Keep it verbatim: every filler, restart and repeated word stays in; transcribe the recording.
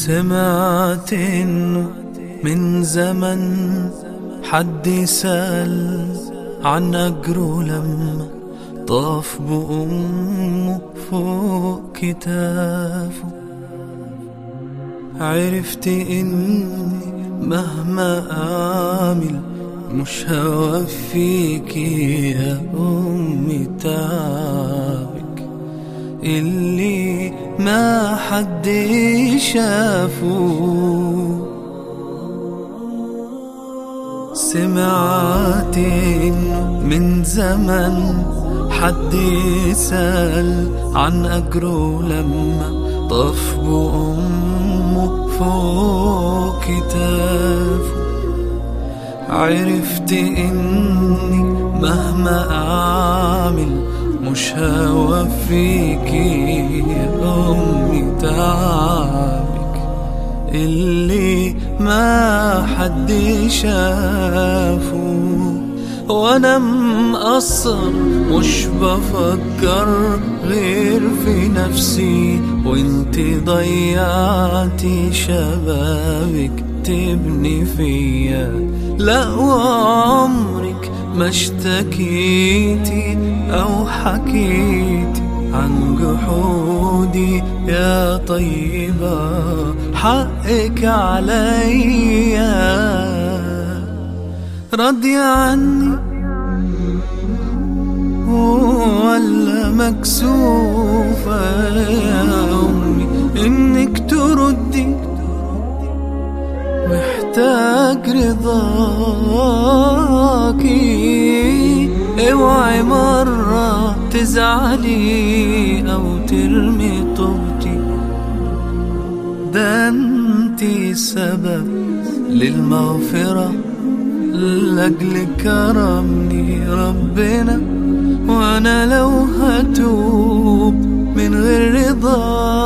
سمعت إنه من زمن حد سأل عن أجره لما طاف بأمه فوق كتافه. عرفت إني مهما أعمل مش هوفيك يا أمي تعبك اللي ما حد شافه. سمعت إنه من زمن حد يسأل عن أجره لما طاف بأمه فوق كتافه. عرفت إني مهما أعمل مش هوفيك يا أمي تعبك اللي ما حد شافه. وانا مقصر مش بفكر غير في نفسي، وانت ضيعتي شبابك تبني فيا. لا وعمرك ما اشتكيتي او حكيتي عن جحودي يا طيبة، حقك عليا. راضي عني ولا مكسوفة يا أمي إنك تردي؟ محتاج رضاكي، اوعي مرة تزعلي أو ترمي طوبتي. ده انتي سبب للمغفرة، لأجل كرمني ربنا، وأنا لو هتوب من غير رضا